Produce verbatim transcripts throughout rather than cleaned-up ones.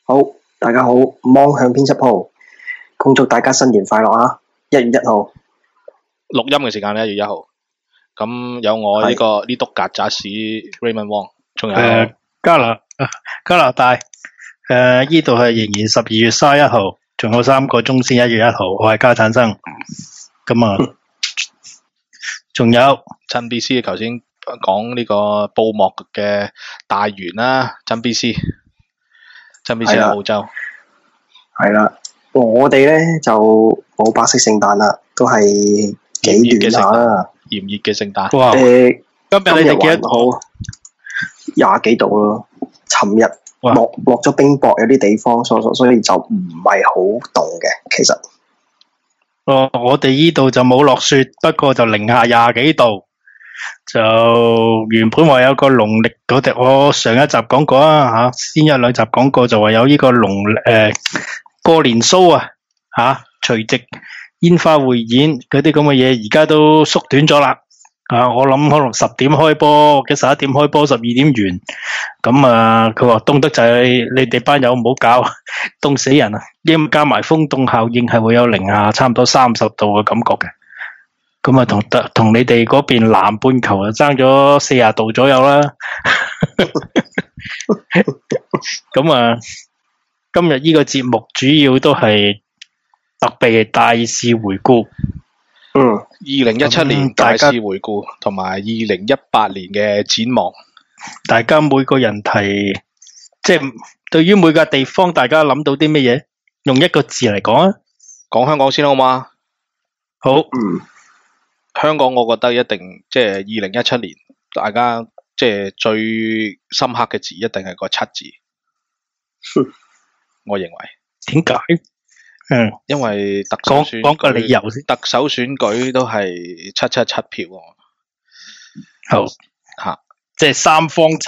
好，大家好，妄向編輯部，恭祝大家新年快樂啊！一月一號， 錄音嘅時間咧，一月一號。咁有我呢、這個呢篤曱甴屎 Raymond Wong，仲有、 呃、加拿加拿大誒，呢度係仍然十二月三十一號，仲有三個鐘先一月一號。我係家產生，咁啊，仲有真 B C， 頭先講呢個報幕嘅大員啦，真 B C， 真 B C 喺澳洲。 係啦，我哋咧就冇白色聖誕啦，都係幾短下啦， 炎熱嘅聖誕。 哇！ 誒、呃， 今日你哋幾多度？廿幾度咯。尋日落落咗冰雹，有啲地方，所所所以就唔係好凍嘅。其實， 哦，我哋依度就冇落雪，不過就零下廿幾度。就原本話有個農曆嗰隻，我上一集講過啊吓，先一兩集講過就話有呢個農誒、呃、過年 show 啊吓，除夕煙花匯演嗰啲咁嘅嘢，而家都縮短咗啦。啊，我諗可能十點開波，或者十一點開波，十二點完。咁啊，佢話凍得就係你哋班友唔好搞，凍死人啊！因加埋風凍效應係會有零下差唔多三十度嘅感覺嘅。咁啊，同同你哋嗰邊南半球啊爭咗四十度左右啦。咁啊，今日呢個節目主要都係特別大事回顧。 嗯， 二零一七年大事回顧，同埋二零一八年嘅展望。 大家每個人提，即係對於每個地方，大家諗到啲乜嘢？用一個字嚟講啊， 講香港先好嘛？ 好， 嗯， 香港我覺得一定即係二零一七年，大家即係最深刻嘅字，一定係個七字。我認為。 點解？嗯， 因為特首選舉， 講講個理由先。 特首選舉都係七七七票喎。 好吓， 即係三方七。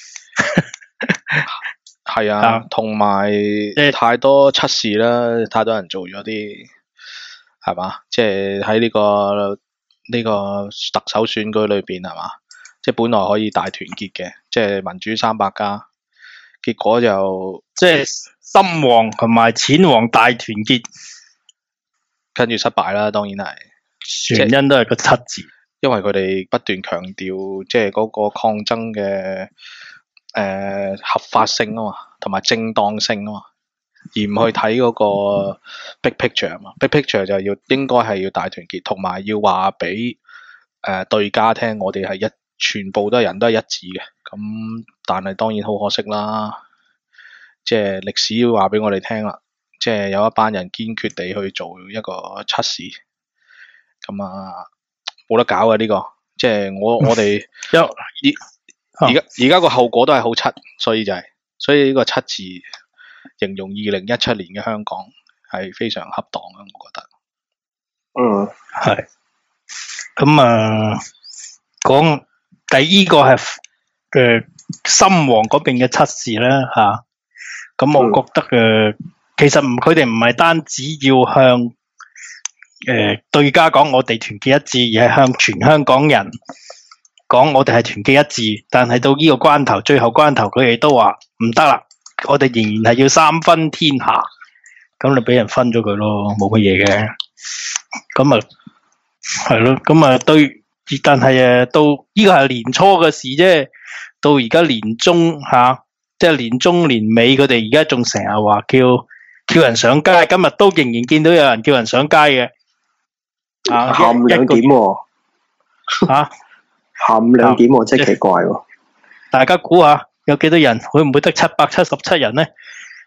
係啊，同埋太多七事啦，太多人做咗啲係嘛，即係喺呢個呢個特首選舉裏邊係嘛，即係本來可以大團結嘅，即係民主三百家，結果就即係深黃同埋淺黃大團結， 跟住失敗啦，當然係原因都係個七字， 因為佢哋不斷強調即係嗰個抗爭嘅誒、呃、合法性啊嘛，同埋正當性啊嘛，而唔去睇嗰個 big picture 啊嘛。big picture 就要應該係要大團結，同埋要話俾誒對家聽，我哋係一全部都係人都係一致嘅。咁但係當然好可惜啦。即係歷史要話俾我哋聽啦，即係有一班人堅決地去做一個七事，咁啊冇得搞嘅呢、這個，即係我我哋而而家而家個後果都係好七，所以就係、是、所以呢個七字形容二零一七年嘅香港係非常恰當嘅，我覺得。 嗯， 係。咁啊，講第依個係嘅深黃嗰邊嘅七事啦吓。咁我覺得誒、呃，其實唔，佢哋唔係單止要向誒、呃、對家講我哋團結一致，而係向全香港人講我哋係團結一致。但係到呢個關頭，最後關頭，佢哋都話唔得啦，我哋仍然係要三分天下。咁你俾人分咗佢咯，冇乜嘢嘅。咁啊，係咯，咁啊對，但係誒到呢個係年初嘅事啫，到而家年中吓。啊即係年中年尾，佢哋而家仲成日話叫叫人上街，今日都仍然見到有人叫人上街嘅。啊， 下午兩點喎。 吓， 下午兩點喎，真係奇怪喎。 大家估下有幾多人？會唔會得七百七十七人呢？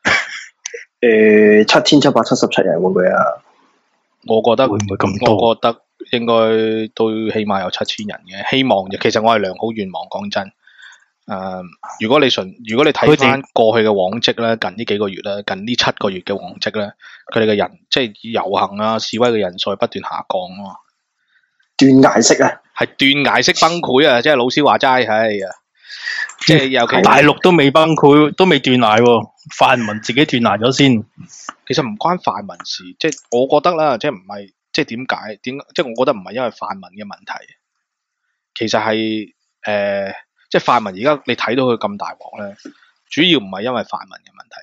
誒，七千七百七十七人會唔會啊？ 我覺得會唔會咁多？ 我覺得應該都起碼有七千人嘅，希望嘅。其實我係良好願望，講真。誒、呃，如果你純，如果你睇翻過去嘅往績咧，近呢幾個月咧，近呢七個月嘅往績咧，佢哋嘅人即係遊行啊、示威嘅人數係不斷下降啊嘛。 斷崖式啊， 係斷崖式崩潰啊！即係老師話齋，係啊，即係尤其大陸都未崩潰，都未斷崖喎，泛民自己斷崖咗先。 其實唔關泛民事，即係我覺得啦，即係唔係，即係點解？點即係我覺得唔係因為泛民嘅問題，其實係誒。呃即係泛民而家你睇到佢咁大鑊咧，主要唔係因為泛民嘅問題，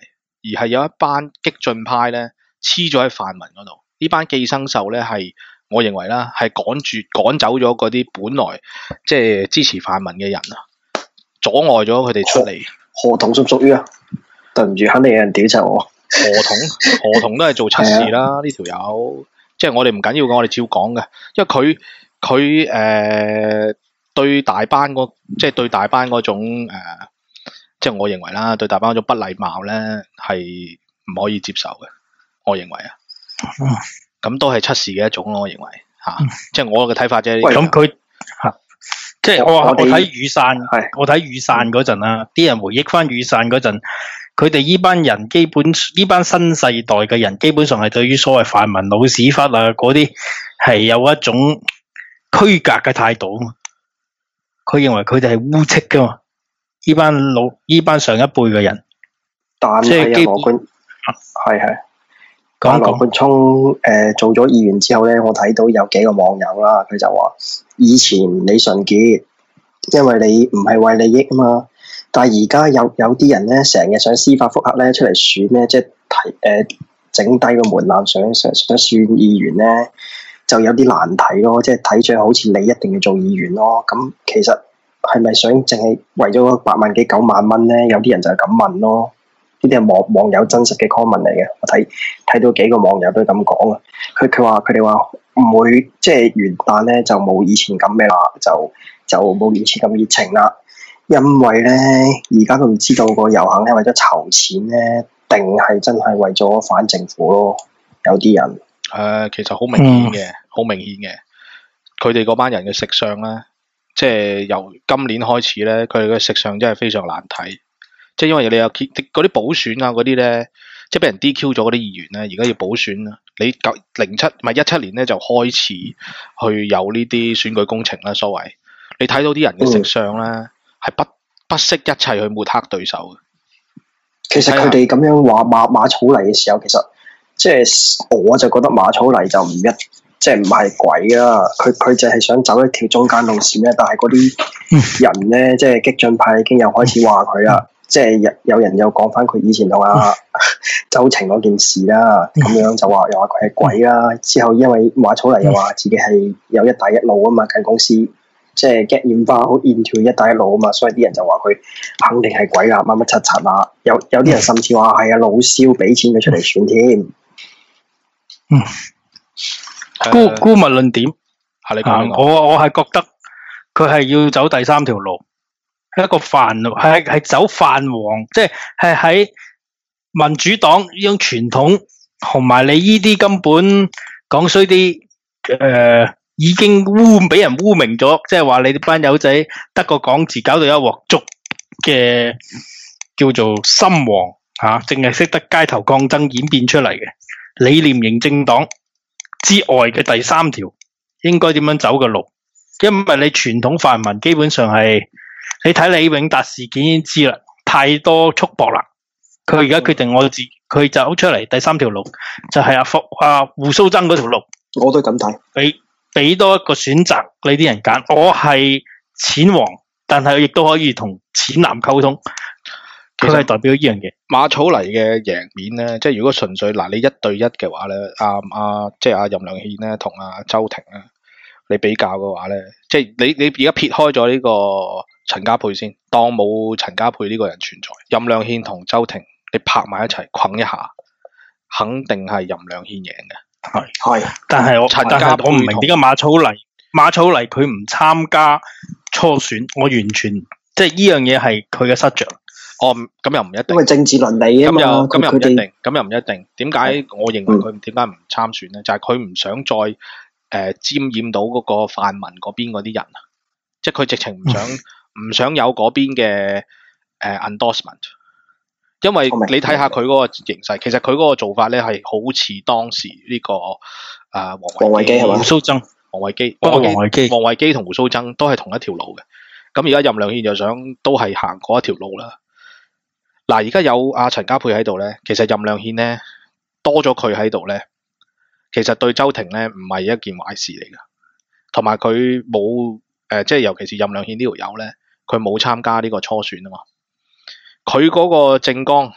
而係有一班激進派咧黐咗喺泛民嗰度。呢班寄生獸咧係我認為啦，係趕住趕走咗嗰啲本來即係支持泛民嘅人啊，阻礙咗佢哋出嚟。 何同屬唔屬於啊？對唔住，肯定有人屌柒我。 何同何同都係做測試啦，呢條友即係我哋唔緊要嘅，我哋照講嘅，因為佢佢誒對大班嗰即係對大班嗰種誒、呃，即係我認為啦，對大班嗰種不禮貌咧係唔可以接受嘅，我認為啊，咁、嗯、都係測試嘅一種咯，我認為嚇，啊嗯、即係我嘅睇法啫。 喂，咁佢嚇，即係我我睇雨傘，係我睇雨傘嗰陣啊，啲人回憶翻雨傘嗰陣。佢哋呢班人基本呢班新世代嘅人，基本上係對於所謂泛民老屎忽啊嗰啲係有一種區隔嘅態度啊嘛。佢認為佢哋係污戚噶嘛，呢班老呢班上一輩嘅人。 但係啊，羅冠係係講羅冠聰誒做咗議員之後咧，我睇到有幾個網友啦，佢就話以前李純傑因為你唔係為利益啊嘛。但係而家有有啲人咧，成日想司法覆核咧出嚟選咧，即係提誒、呃、整低個門檻，想想想選議員咧，就有啲難睇咯。即係睇住好似你一定要做議員咯。咁其實係咪想淨係為咗八萬幾九萬蚊咧？有啲人就係咁問咯。呢啲係網網友真實嘅 comment 嚟嘅。我睇睇到幾個網友都咁講啊。佢佢話佢哋話唔會即係元旦咧就冇以前咁咩啦，就就冇以前咁熱情啦。因為咧，而家都唔知道個遊行係為咗籌錢咧，定係真係為咗反政府咯？有啲人誒、 呃，其實好明顯嘅，好、嗯、明顯嘅。佢哋嗰班人嘅食相咧，即係由今年開始咧，佢哋嘅食相真係非常難睇。即係因為你有嗰啲補選啊，嗰啲咧，即係俾人 D Q 咗嗰啲議員咧，而家要補選啊。你九零七唔係一七年咧就開始去有呢啲選舉工程啦，所謂你睇到啲人嘅食相咧。嗯係不不惜一切去抹黑對手嘅。 其實佢哋咁樣話馬馬草泥嘅時候，其實即係我就覺得馬草泥就唔一即係唔係鬼啦。佢佢就係想走一條中間路線咧。但係嗰啲人咧，即係激進派已經又開始話佢啦。即係有有人又講翻佢以前同阿周庭嗰件事啦。咁樣就話又話佢係鬼啦。之後因為馬草泥又話自己係有一帶一路啊嘛，間公司。即係 get involved into 一帶一路啊嘛，所以啲人就話佢肯定係鬼啦，乜乜柒柒啦。有有啲人甚至話係啊老蕭俾錢佢出嚟選添。 嗯，姑姑勿論點， 係你講我我係覺得佢係要走第三條路，係一個泛係係走泛黃，即係係喺民主黨呢種傳統，同埋你呢啲根本講衰啲誒。呃已經污俾人污名咗，即係話你哋班友仔得個講字，搞到一鑊粥嘅叫做深黃吓，淨係識得街頭抗爭演變出嚟嘅理念型政黨之外嘅第三條，應該點樣走嘅路？因為你傳統泛民基本上係你睇李永達事件已經知啦，太多束縛啦。佢而家決定我自佢走出嚟第三條路，就係阿福阿胡鬚曾嗰條路。 我都咁睇。 俾俾多一個選擇你啲人揀，我係淺黃，但係亦都可以同淺藍溝通。佢係代表呢樣嘢。 馬草泥嘅贏面咧，即係如果純粹嗱你一對一嘅話咧，阿、啊、阿、啊、即係阿任亮憲咧同阿周庭咧，你比較嘅話咧，即係你你而家撇開咗呢個陳家沛先，當冇陳家沛呢個人存在，任亮憲同周庭你拍埋一齊捆一下，肯定係任亮憲贏嘅。 係係，但係我但係我唔明點解馬草泥馬草泥佢唔參加初選，我完全即係呢樣嘢係佢嘅失著。 哦，咁又唔一定， 因為政治倫理啊嘛。 咁又咁又唔一定，咁又唔一定。點解我認為佢點解唔參選咧？就係佢唔想再誒、呃、沾染到嗰個泛民嗰邊嗰啲人啊，即係佢直情唔想唔想有嗰邊嘅誒 endorsement。因為你睇下佢嗰個形勢，其實佢嗰個做法咧係好似當時呢、這個誒王維基係嘛？胡鬚曾、王維基、王維基、王維基同胡鬚曾都係同一條路嘅。咁而家任亮憲就想都係行嗰一條路啦。嗱，而家有阿陳家沛喺度咧，其實任亮憲咧多咗佢喺度咧，其實對周庭咧唔係一件壞事嚟噶。同埋佢冇誒，即係尤其是任亮憲呢條友咧，佢冇參加呢個初選啊嘛。佢嗰個政綱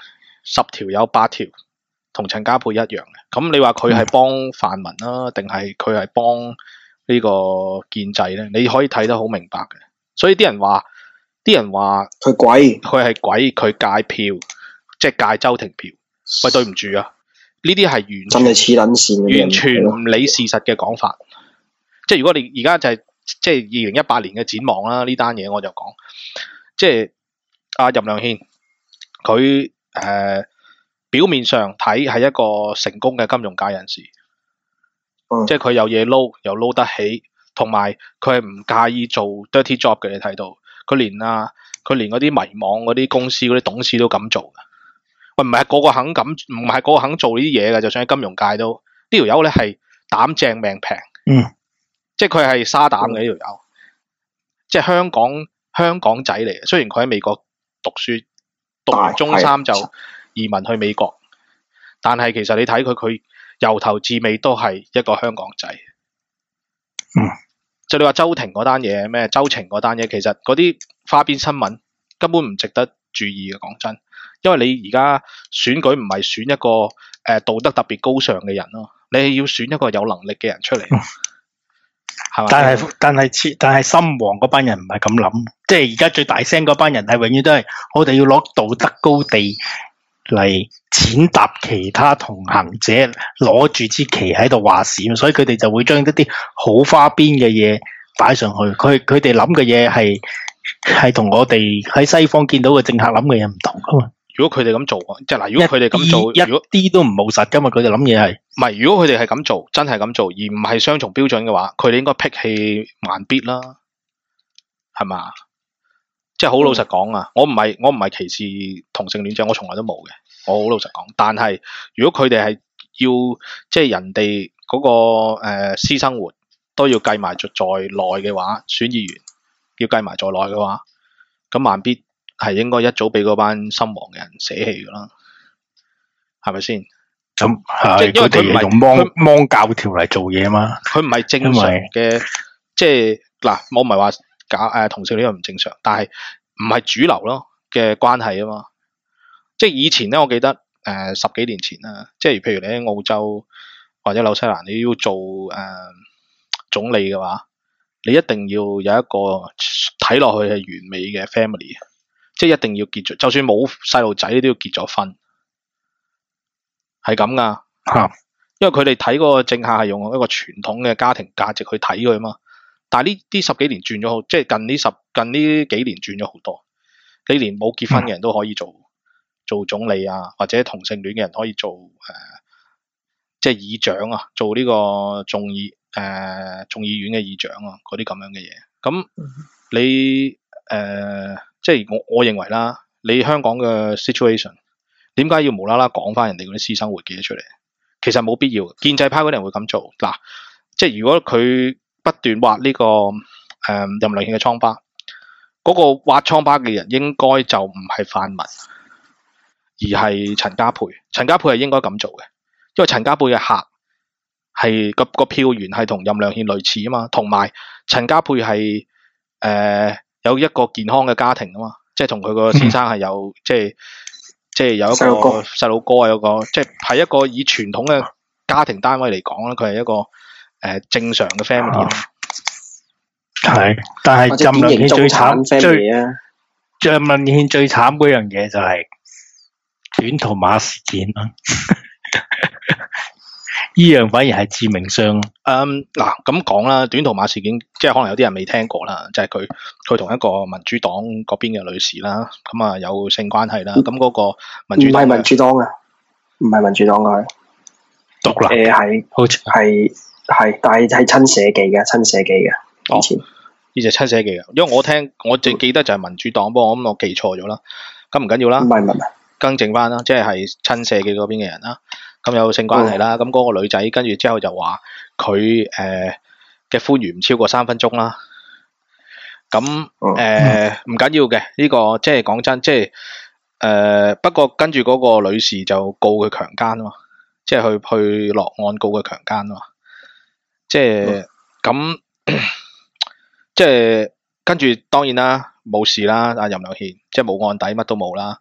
十條有八條同陳家珮一樣嘅。咁你話佢係幫泛民啦，定係佢係幫呢個建制咧？你可以睇得好明白嘅。所以啲人話，啲人話佢鬼， 佢係鬼，佢戒票，即係戒周庭票。喂，對唔住啊，呢啲係完全真係黐撚線嘅， 完全唔理事實嘅講法。即係如果你而家就係即係二零一八年嘅展望啦，呢單嘢我就講，即係阿任亮憲，佢誒、呃、表面上睇係一個成功嘅金融界人士， 嗯、 即係佢有嘢撈，又撈得起，同埋佢係唔介意做 dirty job 嘅。你睇到佢連啊，佢連嗰啲迷惘嗰啲公司嗰啲董事都咁做嘅。喂，唔係個個肯咁，唔係個個肯做呢啲嘢嘅，就算喺金融界都呢條友咧係膽正命平。 嗯。 即係佢係沙膽嘅呢條友，即係香港香港仔嚟嘅。雖然佢喺美國讀書，讀完中三就移民去美國，但係其實你睇佢，佢由頭至尾都係一個香港仔。 嗯， 就你話周庭嗰單嘢咩？周庭嗰單嘢，其實嗰啲花邊新聞根本唔值得注意嘅。講真，因為你而家選舉唔係選一個誒、呃、道德特別高尚嘅人咯，你係要選一個有能力嘅人出嚟。嗯，但係但係但係深黃嗰班人唔係咁諗，即係而家最大聲嗰班人係永遠都係我哋要攞道德高地嚟踐踏其他同行者，攞住支旗喺度話事，所以佢哋就會將一啲好花邊嘅嘢擺上去。佢佢哋諗嘅嘢係係同我哋喺西方見到嘅政客諗嘅嘢唔同噶嘛。 如果佢哋咁做，即係嗱，如果佢哋咁做， 一啲都唔務實噶嘛，佢哋諗嘢係唔係？如果佢哋係咁做，真係咁做，而唔係雙重標準嘅話，佢哋應該辟氣萬必啦，係嘛？即係好老實講啊，我唔係我唔係歧視同性戀者，我從來都冇嘅，我好老實講。但係如果佢哋係要即係人哋嗰、那個誒、呃、私生活都要計埋在內嘅話，選議員要計埋在內嘅話，咁萬必係應該一早俾嗰班深黃嘅人捨棄噶啦，係咪先？ 咁係，因為佢唔係用芒芒教條嚟做嘢嘛。 佢唔係正常嘅，即係嗱，我唔係話假誒同性戀唔正常，但係唔係主流咯嘅關係啊嘛。即係以前咧，我記得誒、呃、十幾年前啦，即係譬如你喺澳洲或者紐西蘭，你要做誒、呃、總理嘅話，你一定要有一個睇落去係完美嘅 family。即係一定要結咗，就算冇細路仔都要結咗婚，係咁噶。 嚇， 因為佢哋睇嗰個政客係用一個傳統嘅家庭價值去睇佢嘛。但係呢啲十幾年轉咗好，即係近呢十近呢幾年轉咗好多。你連冇結婚嘅人都可以做、嗯、做總理啊，或者同性戀嘅人可以做誒、呃，即係議長啊，做呢個眾議誒眾議院嘅議長啊，嗰啲咁樣嘅嘢。咁你誒？呃即係我我認為啦，你香港嘅 situation 點解要無啦啦講翻人哋嗰啲私生活嘅嘢出嚟？其實冇必要。建制派嗰啲人會咁做嗱，即係如果佢不斷挖呢、這個誒、呃、任亮憲嘅瘡疤，嗰、那個挖瘡疤嘅人應該就唔係泛民，而係陳家珮。陳家珮係應該咁做嘅，因為陳家珮嘅客係個個票源係同任亮憲類似啊嘛，同埋陳家珮係誒。呃有一個健康嘅家庭啊嘛，即係同佢個先生係有，嗯、即係即係有一個細佬哥啊，有個即係係一個以傳統嘅家庭單位嚟講咧，佢係一個誒、呃、正常嘅 family 啊。 係，但係任亮憲最慘，最任亮憲最慘嗰樣嘢就係短途馬事件啦。呢樣反而係致命傷。 嗯，嗱咁講啦，短途馬事件，即係可能有啲人未聽過啦，就係佢佢同一個民主黨嗰邊嘅女士啦，咁啊有性關係啦。咁嗰個民主黨唔係民主黨啊，唔係民主黨嘅， 獨立誒係，好似係係，但係係親社記嘅，親社記嘅。以前呢隻親社記嘅，因為我聽我淨記得就係民主黨，不過我諗我記錯咗啦。咁唔緊要啦， 唔係唔係， 更正翻啦，即係係親社記嗰邊嘅人啦。咁有性關係啦，咁嗰、嗯、個女仔跟住之後就話佢誒嘅歡愉唔超過三分鐘啦。咁誒唔緊要嘅呢個，即係講真，即係誒、呃、不過跟住嗰個女士就告佢強姦啊嘛，即係去去落案告佢強姦啊嘛。即係咁，即係跟住當然啦，冇事啦，阿任亮憲即係冇案底，乜都冇啦。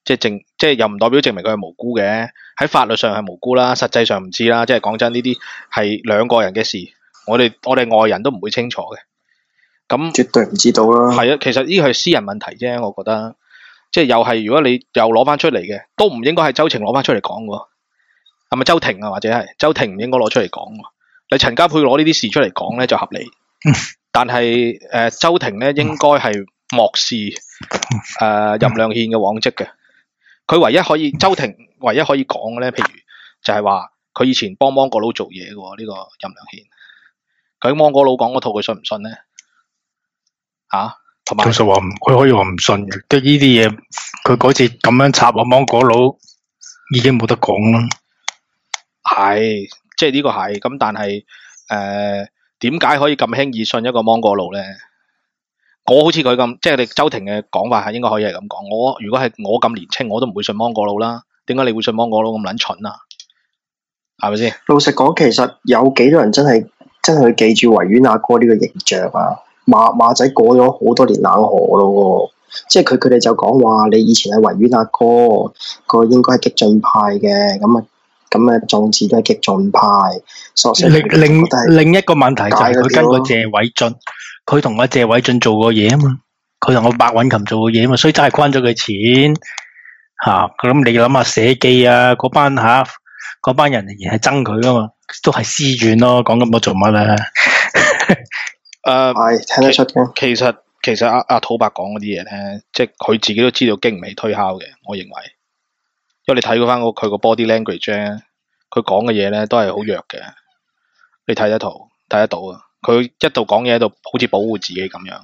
即係證，即係又唔代表證明佢係無辜嘅。喺法律上係無辜啦，實際上唔知啦。即係講真，呢啲係兩個人嘅事，我哋我哋外人都唔會清楚嘅。咁絕對唔知道啦。 係啊，其實呢個係私人問題啫，我覺得。即係又係，如果你又攞翻出嚟嘅，都唔應該係周庭攞翻出嚟講喎。係咪周庭啊？或者係周庭唔應該攞出嚟講喎？你陳家珮攞呢啲事出嚟講咧就合理，但係誒、呃、周庭咧應該係漠視誒、呃、任亮憲嘅往績嘅。佢唯一可以周庭唯一可以講嘅咧，譬如就係話佢以前幫芒果佬做嘢嘅喎，呢、這個任亮憲。佢芒果佬講嗰套，佢信唔信咧？啊？同埋， 其實話唔，佢可以話唔信嘅，即係呢啲嘢，佢嗰次咁樣插啊芒果佬，已經冇得講啦。 係，即係呢個係，咁但係誒，點解可以咁輕易信一個芒果佬咧？我好似佢咁，即係你周庭嘅講法係應該可以係咁講。我如果係我咁年青，我都唔會信芒果佬啦。點解你會信芒果佬咁撚蠢啊？係咪先？ 老實講，其實有幾多人真係真係記住維園阿哥呢個形象啊？馬馬仔過咗好多年冷河咯，即係佢佢哋就講話你以前係維園阿哥，個應該係激進派嘅，咁啊咁啊眾志都係激進派。索性另另另一個問題就係佢跟個謝偉俊，佢同阿謝偉俊做過嘢啊嘛，佢同我白韻琴做過嘢啊嘛，所以真係坤咗佢錢嚇。咁、啊、你諗下社記啊嗰班嚇嗰、啊、班人仍然係憎佢噶嘛，都係私怨咯，講咁多做乜咧？ 誒，係、 uh, 聽得出嘅。 其實其實阿阿土伯講嗰啲嘢咧，即係佢自己都知道經唔起推敲嘅。我認為，因為你睇翻佢個 body language 咧，佢講嘅嘢咧都係好弱嘅。你睇得到睇得到啊！佢一度講嘢喺度，好似保護自己咁樣。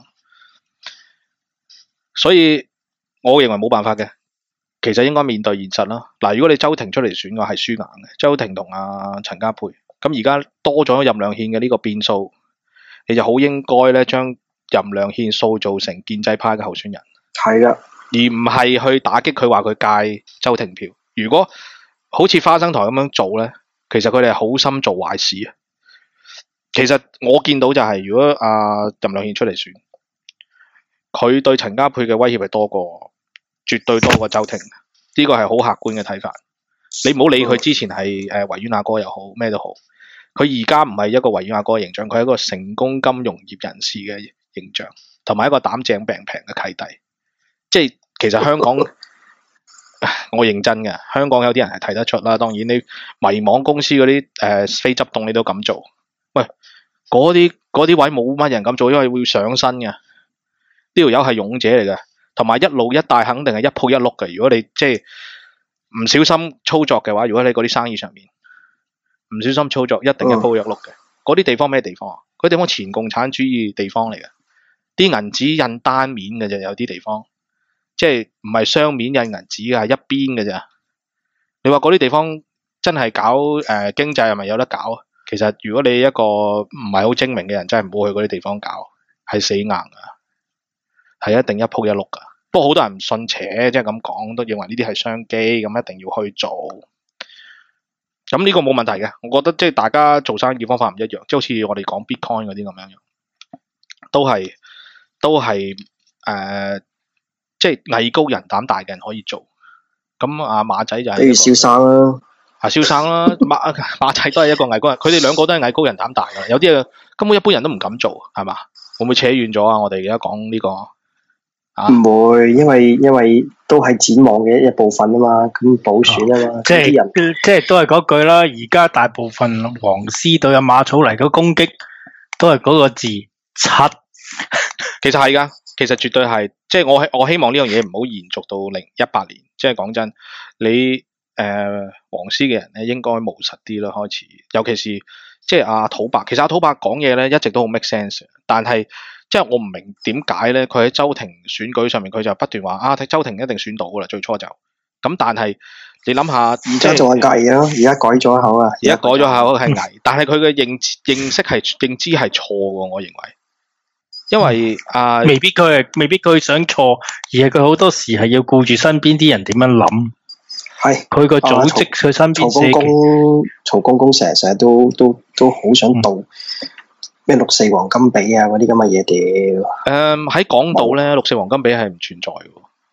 所以我認為冇辦法嘅，其實應該面對現實啦。嗱，如果你周庭出嚟選嘅係輸硬嘅，周庭同阿陳家珮，咁而家多咗任亮憲嘅呢個變數。你就好應該咧，將任亮憲塑造成建制派嘅候選人， 係噶， 而唔係去打擊佢話佢戒周庭票。如果好似花生台咁樣做咧，其實佢哋係好心做壞事啊。其實我見到就係、是，如果阿、呃、任亮憲出嚟選，佢對陳家珮嘅威脅係多過，絕對多過周庭。呢個係好客觀嘅睇法。你唔好理佢之前係誒維園阿哥又好，咩都好。佢而家唔係一個維園阿哥嘅形象，佢係一個成功金融業人士嘅形象，同埋一個膽正病平嘅契弟。即係其實香港，我認真嘅，香港有啲人係睇得出啦。當然你迷惘公司嗰啲誒非執董你都咁做，喂，嗰啲嗰啲位冇乜人咁做，因為會上身嘅。呢條友係勇者嚟嘅，同埋一路一帶肯定係一鋪一碌嘅。如果你即係唔小心操作嘅話，如果你嗰啲生意上面。唔小心操作一定一鋪一碌嘅，嗰啲、嗯、地方咩地方啊？嗰啲地方前共產主義地方嚟嘅，啲銀紙印單面嘅啫，有啲地方即係唔係雙面印銀紙嘅，係一邊嘅咋。你話嗰啲地方真係搞誒、呃、經濟係咪有得搞啊？其實如果你一個唔係好精明嘅人，真係唔好去嗰啲地方搞，係死硬噶，係一定一鋪一碌噶。不過好多人唔信邪，即係咁講，都認為呢啲係商機，咁一定要去做。咁呢個冇問題嘅，我覺得即係大家做生意方法唔一樣，即係好似我哋講 Bitcoin 嗰啲咁樣樣，都係都係誒、呃，即係藝高人膽大嘅人可以做。咁阿馬仔就係，比如蕭生啦，啊蕭生啦，馬馬仔都係一個藝高人，佢哋兩個都係藝高人膽大嘅，有啲嘢根本一般人都唔敢做，係嘛？會唔會扯遠咗啊？我哋而家講呢個。 唔會，因為因為都係展望嘅一部分啊嘛，咁補選啊嘛， 哦、即係即係都係嗰句啦。而家大部分黃絲對阿馬草嚟嘅攻擊，都係嗰個字七。 其實係噶，其實絕對係，即係我我希望呢樣嘢唔好延續到零一八年。即係講真，你誒、呃、黃絲嘅人咧，應該務實啲咯。開始，尤其是即係阿土伯，其實阿土伯講嘢咧，一直都好 make sense，但係。即係我唔明點解咧，佢喺周庭選舉上面，佢就不斷話啊，周庭一定選到噶啦，最初就咁。但係你諗下，而家仲係偽咯，而家改咗口啊， 而家改咗口係偽，但係佢嘅認認識係認知係錯嘅，我認為，因為啊， 未必佢係未必佢想錯，而係佢好多時係要顧住身邊啲人點樣諗。 係佢個組織佢身邊曹公公，曹公公成日成日都都都好想到。咩六四黃金比啊嗰啲咁嘅嘢屌？ 誒喺港島咧，六四黃金比係唔存在嘅。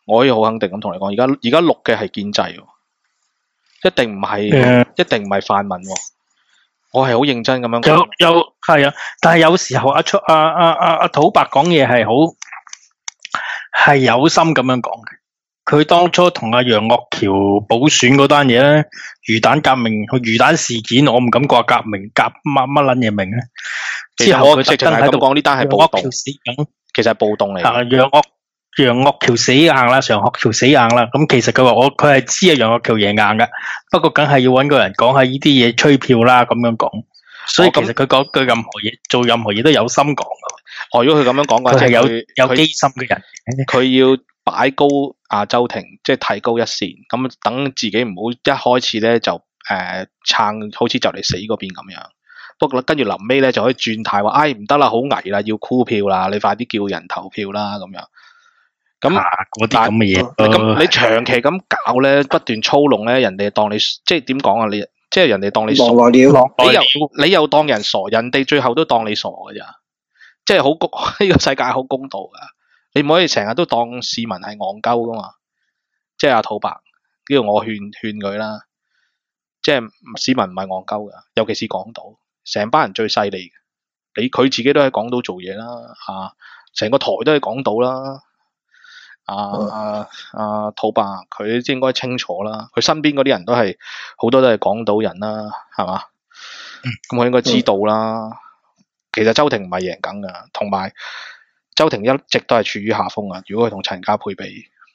我可以好肯定咁同你講，而家而家錄嘅係建制，一定唔係， 嗯、 一定唔係泛民。我係好認真咁樣講。 有有係啊，但係有時候阿出阿阿阿阿土伯講嘢係好係有心咁樣講嘅。佢當初同阿楊岳橋補選嗰單嘢咧，魚蛋革命、魚蛋事件，我唔敢話革命，革乜乜撚嘢命咧。之後佢特登喺度講呢單係暴動，其實係暴動嚟。 啊，楊岳楊岳橋死硬啦，楊岳橋死硬啦。咁其實佢話我佢係知啊，楊岳橋贏硬噶，不過梗係要搵個人講下呢啲嘢吹票啦，咁樣講。所以其實佢講句任何嘢，做任何嘢都有心講噶。 哦，如果佢咁樣講嘅話， 佢係有有機心嘅人。 佢要擺高阿周庭，即係提高一線，咁等自己唔好一開始咧就誒撐、呃，好似就嚟死嗰邊咁樣。不過跟住臨尾咧就可以轉態話，唉唔得啦，好危啦，要箍票啦，你快啲叫人投票啦咁樣。咁嗰啲咁嘅嘢， 咁你長期咁搞咧，不斷操弄咧，人哋當你即係點講啊？你即係人哋當你傻， 你又你又當人傻，人哋最後都當你傻㗎咋？即係好公呢個世界好公道噶，你唔可以成日都當市民係戇鳩噶嘛。即係阿土伯，呢度我勸勸佢啦，即係市民唔係戇鳩噶，尤其是港島，成班人最犀利嘅。你佢自己都喺港島做嘢啦，啊，成個台都喺港島啦。啊啊啊！土伯佢應該清楚啦，佢身邊嗰啲人都係好多都係港島人啦，係嘛？咁佢應該知道啦。嗯、其實周庭唔係贏緊噶，同埋周庭一直都係處於下風啊。如果佢同陳家珮比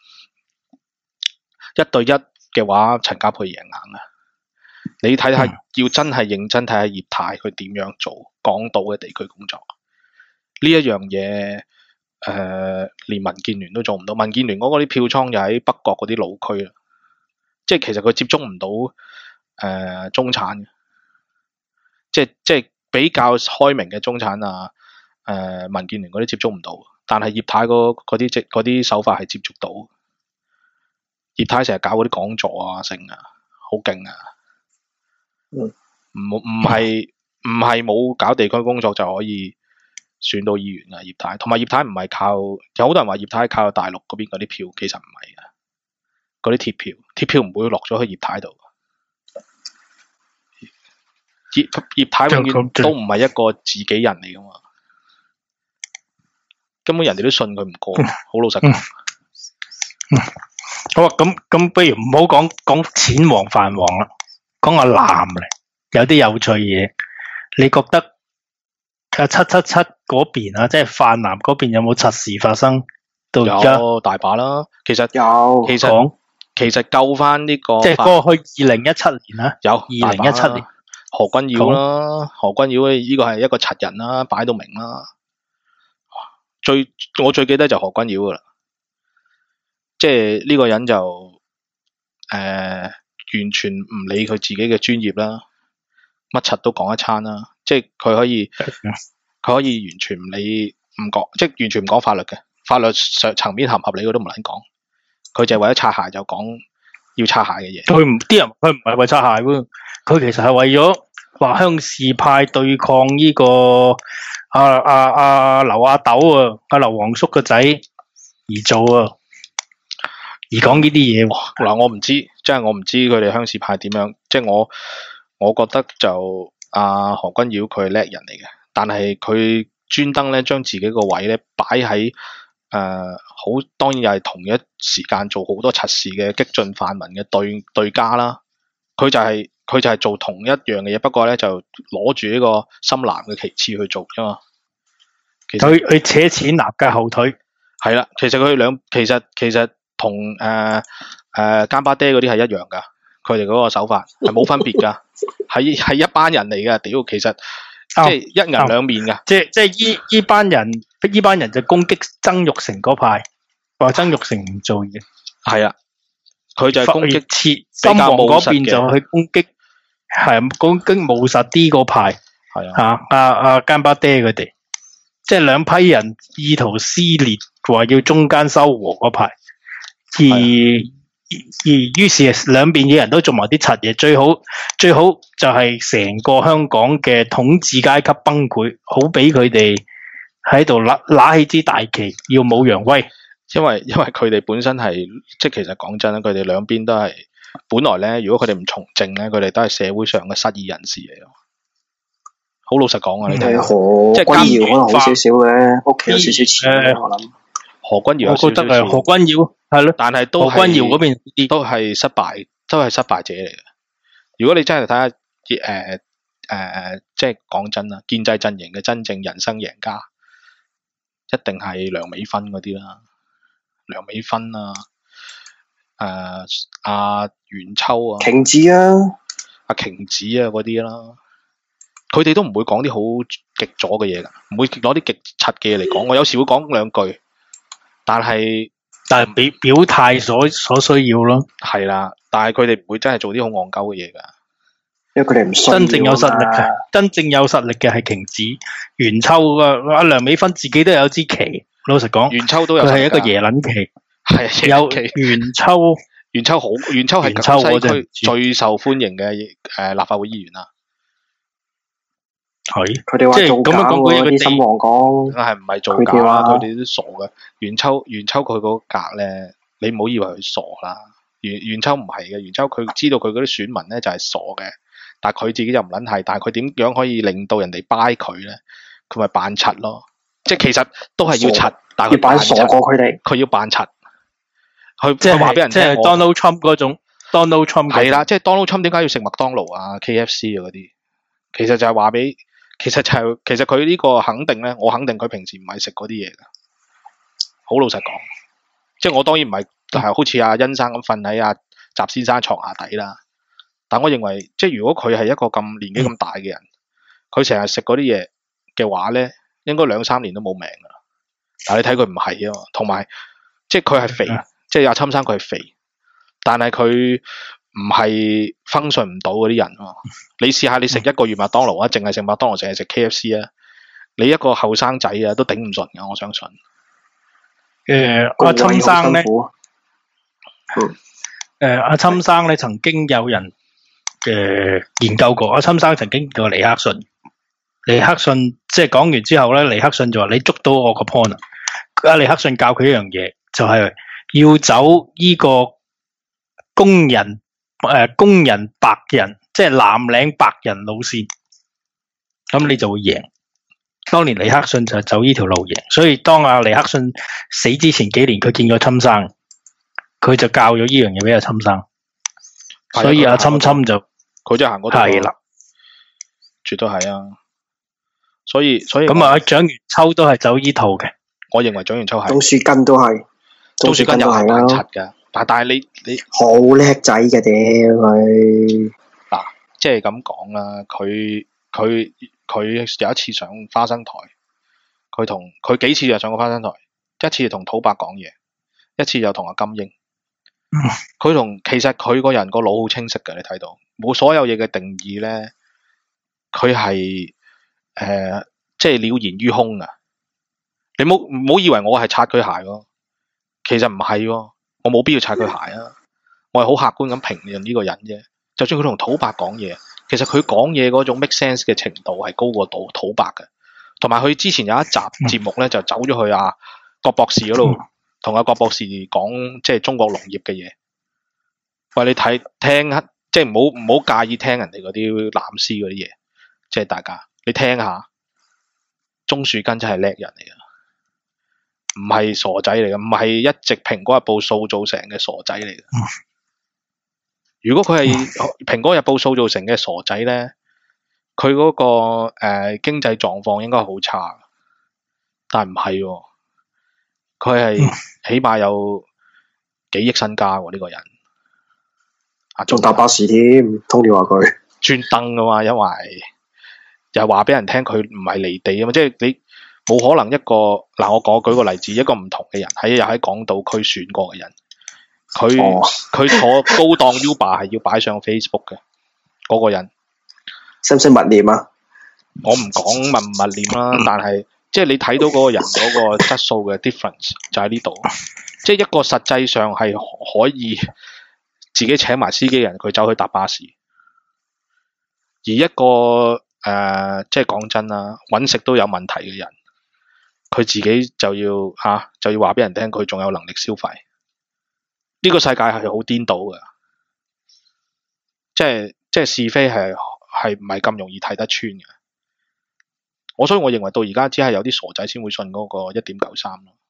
一對一嘅話，陳家珮贏硬啊！你睇下，嗯、要真係認真睇下葉太佢點樣做港島嘅地區工作呢一樣嘢。誒、呃，連民建聯都做唔到，民建聯嗰啲票倉又喺北角嗰啲老區啦，即係其實佢接觸唔到誒、呃、中產嘅，即係即係比較開明嘅中產啊，誒、呃、民建聯嗰啲接觸唔到，但係葉太嗰啲即啲手法係接觸到，葉太成日搞嗰啲講座啊，成啊，好勁啊，唔唔係唔係冇搞地區工作就可以選到議員啊，葉太，同埋葉太唔係靠，有好多人話葉太靠大陸嗰邊嗰啲票，其實唔係嘅，嗰啲鐵票，鐵票唔會落咗去葉太度。葉葉太永遠都唔係一個自己人嚟噶嘛，根本人哋都信佢唔過，好老實講。 好啊，咁咁不如唔好講講淺黃泛黃啦，講個藍嚟，有啲有趣嘢，你覺得？啊七七七嗰邊啊，即係泛藍嗰邊有冇柒事發生？到而家有大把啦，其實有， 其實其實救翻呢個， 即係過去二零一七年啦， 有二零一七年何君堯啦，何君堯呢個係一個賊人啦，擺到明啦。最我最記得就何君堯噶啦，即係呢個人就誒、呃、完全唔理佢自己嘅專業啦，乜柒都講一餐啦。即係佢可以，佢可以完全唔理唔講，即係完全唔講法律嘅，法律上層面合唔合理佢都唔撚講，佢就係為咗擦鞋就講要擦鞋嘅嘢。 佢唔啲人佢唔係為擦鞋喎，佢其實係為咗話鄉事派對抗呢、這個阿阿阿劉阿斗啊，阿劉皇叔個仔而做啊，而講呢啲嘢。 嗱，我唔知，即係我唔知佢哋鄉事派點樣，即係我我覺得就。阿、啊、何君堯佢係叻人嚟嘅，但係佢專登咧將自己個位咧擺喺誒好，當然又係同一時間做好多測試嘅激進泛民嘅對對家啦。佢就係、是、佢就係做同一樣嘅嘢，不過咧就攞住呢個深藍嘅旗幟去做啫嘛。 佢佢扯錢立嘅後腿係啦，其實佢兩其實其實同誒誒奸巴爹嗰啲係一樣噶。佢哋嗰個手法係冇分別噶，係係一班人嚟噶。屌，其實即係一銀兩面噶。即係即係依依班人，依班人就攻擊曾鈺成嗰派，話曾鈺成唔做嘢。係啊，佢就係攻擊切深黃嗰邊就去攻擊，係攻擊務實啲嗰派。係啊，吓阿阿奸巴爹佢哋，即係兩批人意圖撕裂，話要中間修和嗰派，而。而於是兩邊嘅人都做埋啲柒嘢，最好最好就係成個香港嘅統治階級崩潰，好俾佢哋喺度揦揦起支大旗，耀武揚威。 因為因為佢哋本身係即係其實講真啦，佢哋兩邊都係本來咧，如果佢哋唔從政咧，佢哋都係社會上嘅失意人士嚟咯。好老實講啊，你睇何即係君堯可能好少少嘅，屋企有少少錢嘅，我諗。 何君堯我覺得係何君堯係咯， 但係都何君堯嗰邊都係失敗，都係失敗者嚟嘅。如果你真係睇下誒誒，即係講真啦，建制陣營嘅真正人生贏家，一定係梁美芬嗰啲啦，梁美芬啊，誒阿袁秋啊， 瓊子啊， 阿瓊子啊嗰啲啦，佢哋都唔會講啲好極左嘅嘢㗎，唔會攞啲極柒嘅嘢嚟講。我有時會講兩句，但係但係表表態所所需要咯。 係啦，但係佢哋唔會真係做啲好戇鳩嘅嘢㗎。 因為佢哋唔需要真正有實力嘅，真正有實力嘅係瓊子、袁秋啊，阿梁美芬自己都有支旗。老實講， 袁秋都有， 佢係一個耶撚旗， 係有袁秋， 袁秋好，袁秋係九西區最受歡迎嘅誒立法會議員啦。 係， 佢哋話造假喎，啲新王講， 係唔係造假？佢哋都傻嘅。袁秋袁秋佢嗰格咧，你唔好以為佢傻啦。袁袁秋唔係嘅，袁秋佢知道佢嗰啲選民咧就係傻嘅。但係佢自己就唔撚係，但係佢點樣可以令到人哋 buy 佢咧？佢咪扮柒咯，即係其實都係要柒，但係佢扮傻過佢哋， 佢要扮柒，佢即係話俾人聽。 即係 Donald Trump 嗰種 Donald Trump 係啦，即係 Donald Trump 點解要食麥當勞啊、K F C 啊嗰啲？其實就係話俾，其實就係、是、其實佢呢個肯定咧，我肯定佢平時唔係食嗰啲嘢㗎。好老實講，即係我當然唔係係好似阿欣生咁瞓喺阿習先生床下底啦。但我認為，即係如果佢係一個咁年紀咁大嘅人，佢成日食嗰啲嘢嘅話咧，應該兩三年都冇命噶啦。但係你睇佢唔係啊嘛，同埋即係佢係肥，即係阿侵生佢係肥，但係佢唔係 function 唔到嗰啲人啊。你試下你食一個月麥當勞啊，淨係食麥當勞，淨係食 K F C 啊，你一個後生仔啊都頂唔順噶，我相信。 誒、呃，阿侵生咧，誒、呃，阿侵生咧曾經有人。誒、呃，研究過，阿侵生曾經見過尼克遜，尼克遜即係講完之後咧，尼克遜就話你捉到我個 point 啦。阿尼克遜教佢一樣嘢，就係、是、要走呢個工人誒、呃、工人白人，即係藍領白人路線，咁你就會贏。當年尼克遜就係走呢條路贏，所以當阿尼克遜死之前幾年，佢見過侵生，佢就教咗呢樣嘢俾阿侵生，所以阿侵侵就。 佢就行嗰度係啦，絕對係啊！所以所以咁啊，蔣元秋都係走依套嘅。 我認為蔣元秋係， 鍾樹根都係， 鍾樹根又係扮柒噶。但但係你你好叻仔嘅屌佢嗱，即係咁講啦。佢佢佢有一次上花生台，佢同佢幾次就上過花生台，一次就同土伯講嘢，一次就同阿金英。佢同其實佢個人個腦好清晰嘅，你睇到冇所有嘢嘅定義咧，佢係誒即係了然於胸啊！你冇唔好以為我係擦佢鞋咯，其實唔係喎，我冇必要擦佢鞋啊！我係好客觀咁評論呢個人啫。就算佢同土伯講嘢，其實佢講嘢嗰種 make sense 嘅程度係高過土土伯嘅。同埋佢之前有一集節目咧，就走咗去阿郭博士嗰度。同阿郭博士講即係中國農業嘅嘢，喂，你睇聽即係唔好唔好介意聽人哋嗰啲藍絲嗰啲嘢，即係大家你聽下，鍾樹根真係叻人嚟噶，唔係傻仔嚟噶，唔係一直蘋果日報塑造成嘅傻仔嚟噶。如果佢係蘋果日報塑造成嘅傻仔咧，佢嗰、嗰個誒、呃、經濟狀況應該好差，但係唔係喎。佢係起碼有幾億身家喎，呢、這個人啊， 仲搭巴士添，通電話佢專登噶嘛，因為又係話俾人聽佢唔係離地啊嘛，即係你冇可能一個嗱，我講舉個例子，一個唔同嘅人喺又喺港島區選過嘅人，佢佢、哦、坐高檔 Uber 係要擺上 Facebook 嘅嗰、那個人， 識唔識默念啊？ 我唔講默唔默念啦，但係。即係你睇到嗰個人嗰個質素嘅 difference 就喺呢度，即係一個實際上係可以自己請埋司機人，佢走去搭巴士；而一個誒、呃，即係講真啦，搵食都有問題嘅人， 佢自己就要吓、啊、就要話俾人聽，佢仲有能力消費。呢、這個世界係好顛倒嘅，即係即係是非係係唔係咁容易睇得穿嘅。我所以我認為到而家只係有啲傻仔先會信嗰個一點九三咯。